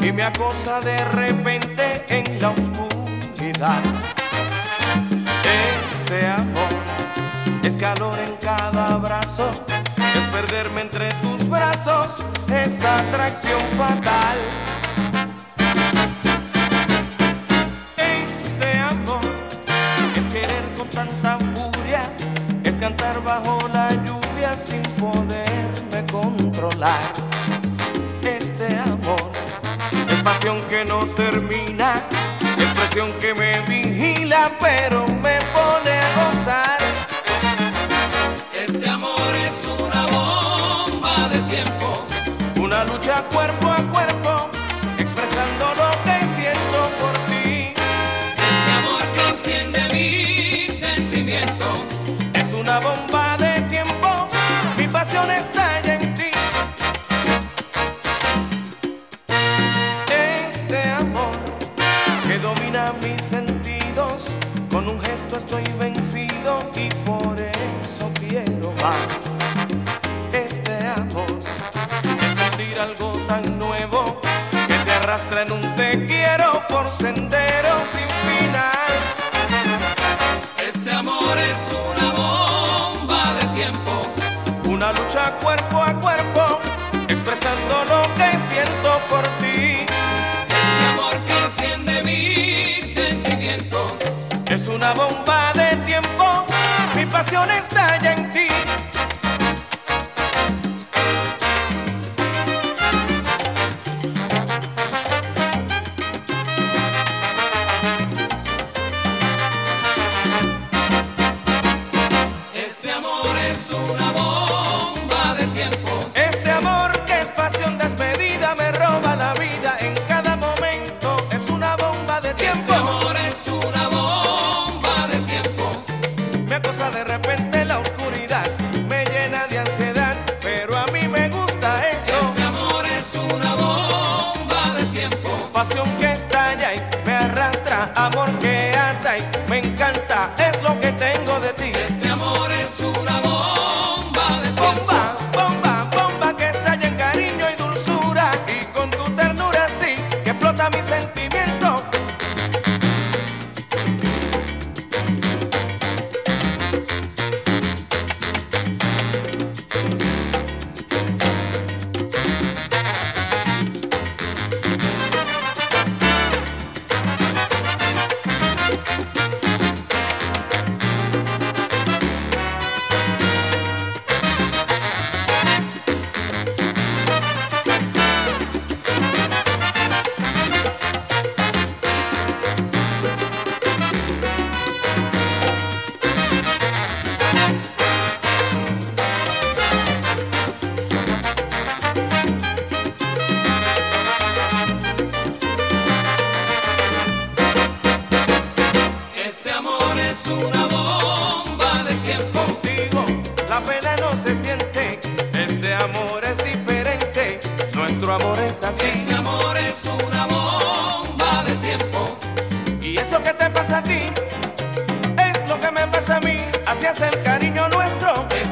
y me acosa de repente en la oscuridad. Este amor es calor en cada abrazo, es perderme entre tus brazos, es atracción fatal. Este amor es querer con tanta furia, es cantar bajo la lluvia sin poderme controlar. Este amor es pasión que no termina, expresión que me vigila pero me pone a gozar. Este amor es una bomba de tiempo, una lucha cuerpo a cuerpo, expresando lo que siento por ti. este amor que enciende mis sentimientos, Es una bomba de tiempo, mi pasión estalla en ti. Este amor que domina mis sentidos, con un gesto estoy vencido y por eso quiero más. Este amor es sentir algo tan nuevo que te arrastra en un te quiero por senderos sin final. este amor es una bomba de tiempo, Una lucha cuerpo a cuerpo, expresando lo que siento por ti. este amor que enciende mis sentimientos, Es una bomba de tiempo, mi pasión estalla en ti. este amor es una bomba de tiempo, Este amor que es pasión desmedida me roba la vida en cada momento. Es una bomba de tiempo. este amor es una bomba de tiempo, Me acosa de repente la oscuridad, me llena de ansiedad, pero a mí me gusta esto. este amor es una bomba de tiempo, Pasión que estalla y me arrastra, amor que ata y me encanta, es lo que tengo de ti. este amor es una bomba de tiempo, Bomba, bomba, bomba que estalla en cariño y dulzura, y con tu ternura sí, que explota mi sentimiento. este amor es una bomba de tiempo, Contigo la pena no se siente, este amor es diferente, nuestro amor es así. este amor es una bomba de tiempo, Y eso que te pasa a ti es lo que me pasa a mí, así es el cariño nuestro.